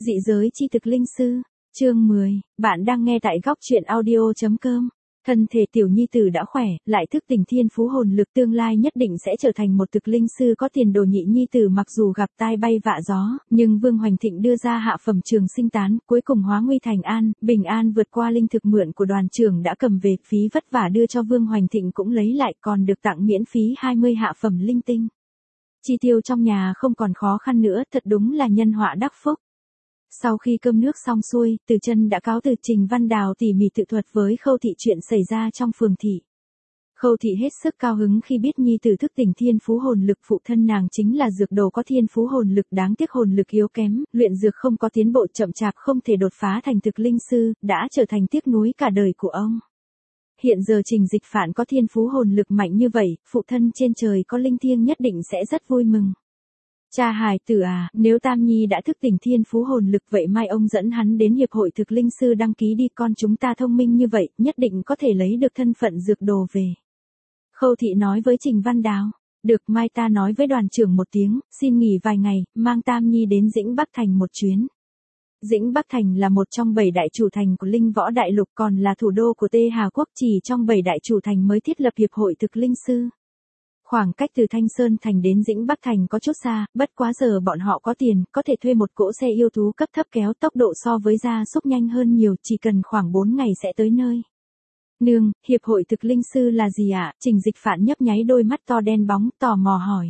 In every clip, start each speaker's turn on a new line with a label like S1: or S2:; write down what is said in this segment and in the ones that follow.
S1: Dị giới chi thực linh sư, chương 10, bạn đang nghe tại góc truyện audio.com. Thân thể tiểu nhi tử đã khỏe, lại thức tỉnh thiên phú hồn lực, tương lai nhất định sẽ trở thành một thực linh sư có tiền đồ. Nhị nhi tử mặc dù gặp tai bay vạ gió, nhưng Vương Hoành Thịnh đưa ra hạ phẩm trường sinh tán, cuối cùng hóa nguy thành an, bình an vượt qua linh thực mượn của đoàn trưởng đã cầm về, phí vất vả đưa cho Vương Hoành Thịnh cũng lấy lại, còn được tặng miễn phí 20 hạ phẩm linh tinh. Chi tiêu trong nhà không còn khó khăn nữa, thật đúng là nhân họa đắc phúc. Sau khi cơm nước xong xuôi, Từ Chân đã cáo từ Trình Văn Đào tỉ mỉ tự thuật với Khâu Thị chuyện xảy ra trong phường thị. Khâu Thị hết sức cao hứng khi biết nhi tử thức tỉnh thiên phú hồn lực, phụ thân nàng chính là dược đồ có thiên phú hồn lực, đáng tiếc hồn lực yếu kém, luyện dược không có tiến bộ chậm chạp, không thể đột phá thành thực linh sư, đã trở thành tiếc nuối cả đời của ông. Hiện giờ Trình Dịch Phạn có thiên phú hồn lực mạnh như vậy, phụ thân trên trời có linh thiêng nhất định sẽ rất vui mừng. Cha hài tử à, nếu Tam Nhi đã thức tỉnh thiên phú hồn lực vậy mai ông dẫn hắn đến hiệp hội thực linh sư đăng ký đi, con chúng ta thông minh như vậy, nhất định có thể lấy được thân phận dược đồ về. Khâu Thị nói với Trình Văn Đào, được, mai ta nói với đoàn trưởng một tiếng, xin nghỉ vài ngày, mang Tam Nhi đến Dĩnh Bắc Thành một chuyến. Dĩnh Bắc Thành là một trong 7 đại chủ thành của Linh Võ Đại Lục, còn là thủ đô của Tê Hà Quốc, chỉ trong 7 đại chủ thành mới thiết lập hiệp hội thực linh sư. Khoảng cách từ Thanh Sơn Thành đến Dĩnh Bắc Thành có chút xa, bất quá giờ bọn họ có tiền, có thể thuê một cỗ xe yêu thú cấp thấp kéo, tốc độ so với gia súc nhanh hơn nhiều, chỉ cần khoảng 4 ngày sẽ tới nơi. Nương, hiệp hội thực linh sư là gì ạ? Trình Dịch Phạn nhấp nháy đôi mắt to đen bóng, tò mò hỏi.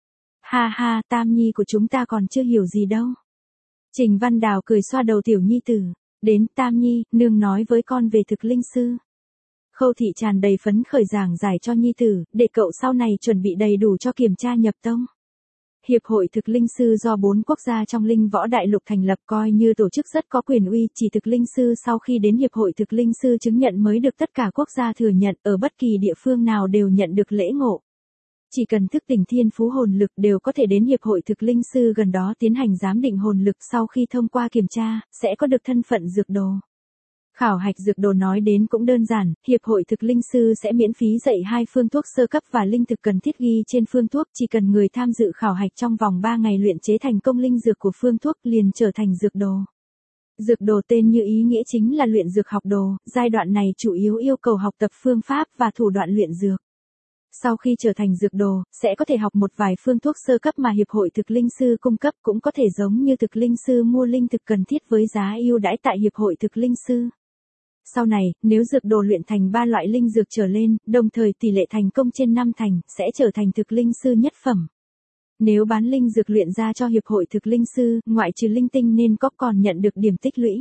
S1: Ha ha, Tam Nhi của chúng ta còn chưa hiểu gì đâu. Trình Văn Đào cười xoa đầu tiểu nhi tử. Đến, Tam Nhi, nương nói với con về thực linh sư. Khâu Thị tràn đầy phấn khởi giảng giải cho nhi tử, để cậu sau này chuẩn bị đầy đủ cho kiểm tra nhập tông. Hiệp hội thực linh sư do 4 quốc gia trong Linh Võ Đại Lục thành lập, coi như tổ chức rất có quyền uy, chỉ thực linh sư sau khi đến hiệp hội thực linh sư chứng nhận mới được tất cả quốc gia thừa nhận, ở bất kỳ địa phương nào đều nhận được lễ ngộ. Chỉ cần thức tỉnh thiên phú hồn lực đều có thể đến hiệp hội thực linh sư gần đó tiến hành giám định hồn lực, sau khi thông qua kiểm tra, sẽ có được thân phận dược đồ. Khảo hạch dược đồ nói đến cũng đơn giản, hiệp hội thực linh sư sẽ miễn phí dạy 2 phương thuốc sơ cấp và linh thực cần thiết ghi trên phương thuốc, chỉ cần người tham dự khảo hạch trong vòng 3 ngày luyện chế thành công linh dược của phương thuốc liền trở thành dược đồ. Dược đồ tên như ý nghĩa chính là luyện dược học đồ, giai đoạn này chủ yếu yêu cầu học tập phương pháp và thủ đoạn luyện dược. Sau khi trở thành dược đồ, sẽ có thể học một vài phương thuốc sơ cấp mà hiệp hội thực linh sư cung cấp, cũng có thể giống như thực linh sư mua linh thực cần thiết với giá ưu đãi tại hiệp hội thực linh sư. Sau này, nếu dược đồ luyện thành 3 loại linh dược trở lên, đồng thời tỷ lệ thành công trên 5 thành, sẽ trở thành thực linh sư nhất phẩm. Nếu bán linh dược luyện ra cho hiệp hội thực linh sư, ngoại trừ linh tinh nên có còn nhận được điểm tích lũy.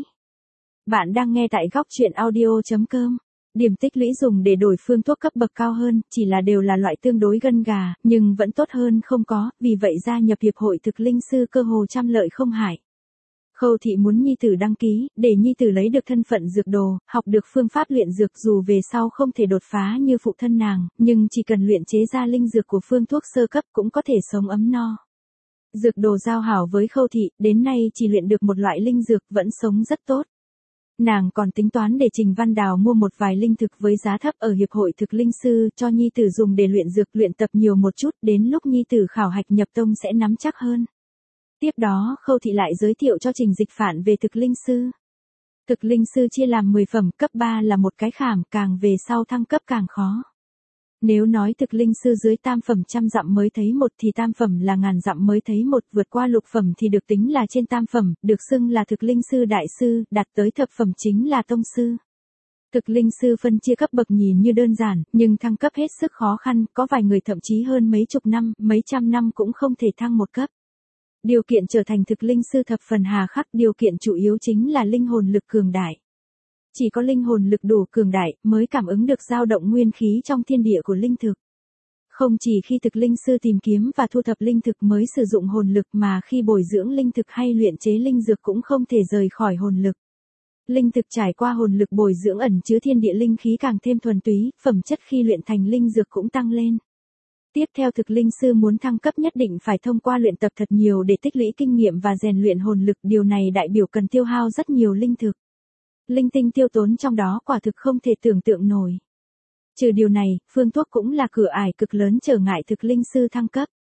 S1: Bạn đang nghe tại góc truyện audio.com. Điểm tích lũy dùng để đổi phương thuốc cấp bậc cao hơn, chỉ là đều là loại tương đối gân gà, nhưng vẫn tốt hơn không có, vì vậy gia nhập hiệp hội thực linh sư cơ hồ trăm lợi không hại. Khâu Thị muốn nhi tử đăng ký, để nhi tử lấy được thân phận dược đồ, học được phương pháp luyện dược, dù về sau không thể đột phá như phụ thân nàng, nhưng chỉ cần luyện chế ra linh dược của phương thuốc sơ cấp cũng có thể sống ấm no. Dược đồ giao hảo với Khâu Thị, đến nay chỉ luyện được một loại linh dược, vẫn sống rất tốt. Nàng còn tính toán để Trình Văn Đào mua một vài linh thực với giá thấp ở hiệp hội thực linh sư cho nhi tử dùng để luyện dược, luyện tập nhiều một chút, đến lúc nhi tử khảo hạch nhập tông sẽ nắm chắc hơn. Tiếp đó, Khâu Thị lại giới thiệu cho Trình Dịch Phạn về thực linh sư. Thực linh sư chia làm 10 phẩm, cấp 3 là một cái khảm, càng về sau thăng cấp càng khó. Nếu nói thực linh sư dưới tam phẩm trăm dặm mới thấy một thì tam phẩm là ngàn dặm mới thấy một, vượt qua lục phẩm thì được tính là trên tam phẩm, được xưng là thực linh sư đại sư, đạt tới thập phẩm chính là tông sư. Thực linh sư phân chia cấp bậc nhìn như đơn giản, nhưng thăng cấp hết sức khó khăn, có vài người thậm chí hơn mấy chục năm, mấy trăm năm cũng không thể thăng một cấp. Điều kiện trở thành thực linh sư thập phần hà khắc, điều kiện chủ yếu chính là linh hồn lực cường đại. Chỉ có linh hồn lực đủ cường đại mới cảm ứng được dao động nguyên khí trong thiên địa của linh thực. Không chỉ khi thực linh sư tìm kiếm và thu thập linh thực mới sử dụng hồn lực, mà khi bồi dưỡng linh thực hay luyện chế linh dược cũng không thể rời khỏi hồn lực. Linh thực trải qua hồn lực bồi dưỡng ẩn chứa thiên địa linh khí càng thêm thuần túy, phẩm chất khi luyện thành linh dược cũng tăng lên. Tiếp theo thực linh sư muốn thăng cấp nhất định phải thông qua luyện tập thật nhiều để tích lũy kinh nghiệm và rèn luyện hồn lực, điều này đại biểu cần tiêu hao rất nhiều linh thực. Linh tinh tiêu tốn trong đó quả thực không thể tưởng tượng nổi. Trừ điều này, phương thuốc cũng là cửa ải cực lớn trở ngại thực linh sư thăng cấp.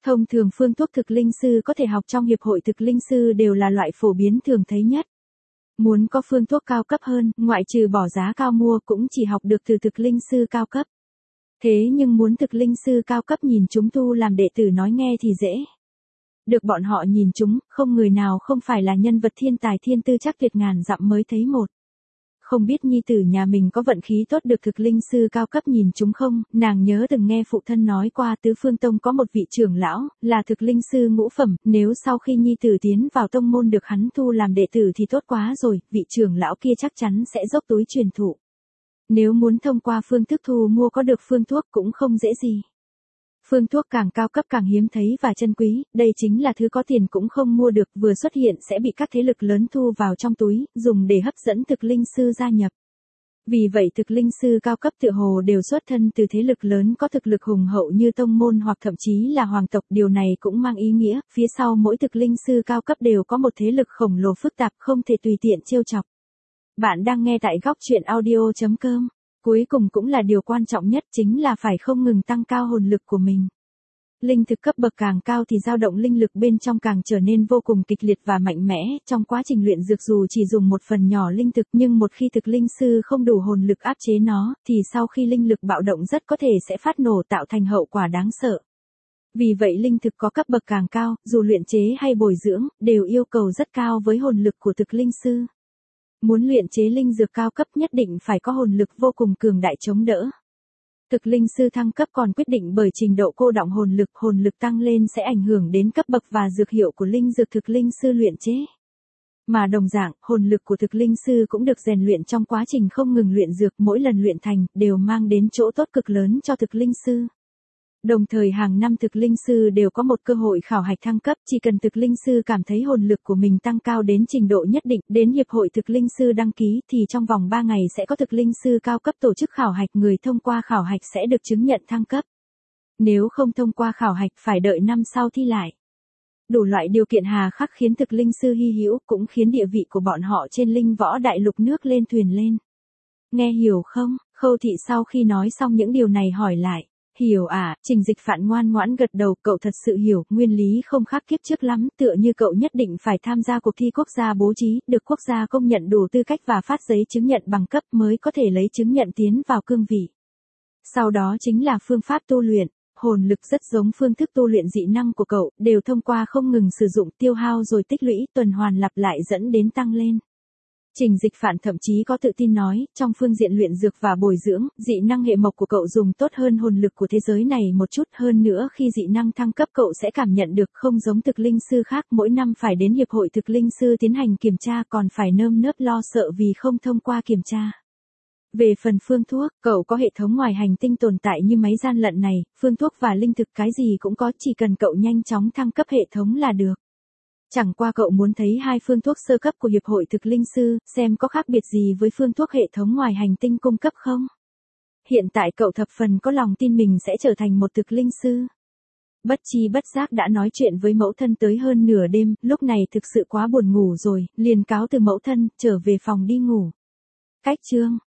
S1: Thông thường phương thuốc thực linh sư có thể học trong hiệp hội thực linh sư đều là loại phổ biến thường thấy nhất. Muốn có phương thuốc cao cấp hơn, ngoại trừ bỏ giá cao mua cũng chỉ học được từ thực linh sư cao cấp. Thế nhưng muốn thực linh sư cao cấp nhìn chúng tu làm đệ tử nói nghe thì dễ. Được bọn họ nhìn chúng, không người nào không phải là nhân vật thiên tài thiên tư chắc tuyệt ngàn dặm mới thấy một. Không biết nhi tử nhà mình có vận khí tốt được thực linh sư cao cấp nhìn chúng không, nàng nhớ từng nghe phụ thân nói qua Tứ Phương Tông có một vị trưởng lão, là thực linh sư ngũ phẩm, nếu sau khi nhi tử tiến vào tông môn được hắn thu làm đệ tử thì tốt quá rồi, vị trưởng lão kia chắc chắn sẽ dốc túi truyền thụ. Nếu muốn thông qua phương thức thu mua có được phương thuốc cũng không dễ gì. Phương thuốc càng cao cấp càng hiếm thấy và chân quý, đây chính là thứ có tiền cũng không mua được, vừa xuất hiện sẽ bị các thế lực lớn thu vào trong túi, dùng để hấp dẫn thực linh sư gia nhập. Vì vậy thực linh sư cao cấp tựa hồ đều xuất thân từ thế lực lớn có thực lực hùng hậu như tông môn hoặc thậm chí là hoàng tộc, điều này cũng mang ý nghĩa, phía sau mỗi thực linh sư cao cấp đều có một thế lực khổng lồ phức tạp không thể tùy tiện trêu chọc. Bạn đang nghe tại góc truyện audio.com. Cuối cùng cũng là điều quan trọng nhất chính là phải không ngừng tăng cao hồn lực của mình. Linh thực cấp bậc càng cao thì dao động linh lực bên trong càng trở nên vô cùng kịch liệt và mạnh mẽ, trong quá trình luyện dược dù chỉ dùng một phần nhỏ linh thực nhưng một khi thực linh sư không đủ hồn lực áp chế nó, thì sau khi linh lực bạo động rất có thể sẽ phát nổ tạo thành hậu quả đáng sợ. Vì vậy linh thực có cấp bậc càng cao, dù luyện chế hay bồi dưỡng, đều yêu cầu rất cao với hồn lực của thực linh sư. Muốn luyện chế linh dược cao cấp nhất định phải có hồn lực vô cùng cường đại chống đỡ. Thực linh sư thăng cấp còn quyết định bởi trình độ cô đọng hồn lực tăng lên sẽ ảnh hưởng đến cấp bậc và dược hiệu của linh dược thực linh sư luyện chế. Mà đồng dạng, hồn lực của thực linh sư cũng được rèn luyện trong quá trình không ngừng luyện dược, mỗi lần luyện thành đều mang đến chỗ tốt cực lớn cho thực linh sư. Đồng thời hàng năm thực linh sư đều có một cơ hội khảo hạch thăng cấp, chỉ cần thực linh sư cảm thấy hồn lực của mình tăng cao đến trình độ nhất định, đến hiệp hội thực linh sư đăng ký thì trong vòng 3 ngày sẽ có thực linh sư cao cấp tổ chức khảo hạch, người thông qua khảo hạch sẽ được chứng nhận thăng cấp. Nếu không thông qua khảo hạch phải đợi năm sau thi lại. Đủ loại điều kiện hà khắc khiến thực linh sư hy hữu, cũng khiến địa vị của bọn họ trên linh võ đại lục nước lên thuyền lên. Nghe hiểu không? Khâu Thị sau khi nói xong những điều này hỏi lại. Hiểu à, Trình Dịch Phạn ngoan ngoãn gật đầu, cậu thật sự hiểu, nguyên lý không khác kiếp trước lắm, tựa như cậu nhất định phải tham gia cuộc thi quốc gia bố trí, được quốc gia công nhận đủ tư cách và phát giấy chứng nhận bằng cấp mới có thể lấy chứng nhận tiến vào cương vị. Sau đó chính là phương pháp tu luyện, hồn lực rất giống phương thức tu luyện dị năng của cậu, đều thông qua không ngừng sử dụng tiêu hao rồi tích lũy, tuần hoàn lặp lại dẫn đến tăng lên. Trình Dịch Phạn thậm chí có tự tin nói, trong phương diện luyện dược và bồi dưỡng, dị năng hệ mộc của cậu dùng tốt hơn hồn lực của thế giới này một chút, hơn nữa khi dị năng thăng cấp cậu sẽ cảm nhận được không giống thực linh sư khác, mỗi năm phải đến hiệp hội thực linh sư tiến hành kiểm tra còn phải nơm nớp lo sợ vì không thông qua kiểm tra. Về phần phương thuốc, cậu có hệ thống ngoài hành tinh tồn tại như máy gian lận này, phương thuốc và linh thực cái gì cũng có, chỉ cần cậu nhanh chóng thăng cấp hệ thống là được. Chẳng qua cậu muốn thấy hai phương thuốc sơ cấp của hiệp hội thực linh sư, xem có khác biệt gì với phương thuốc hệ thống ngoài hành tinh cung cấp không? Hiện tại cậu thập phần có lòng tin mình sẽ trở thành một thực linh sư. Bất chi bất giác đã nói chuyện với mẫu thân tới hơn nửa đêm, lúc này thực sự quá buồn ngủ rồi, liền cáo từ mẫu thân, trở về phòng đi ngủ. Cách chương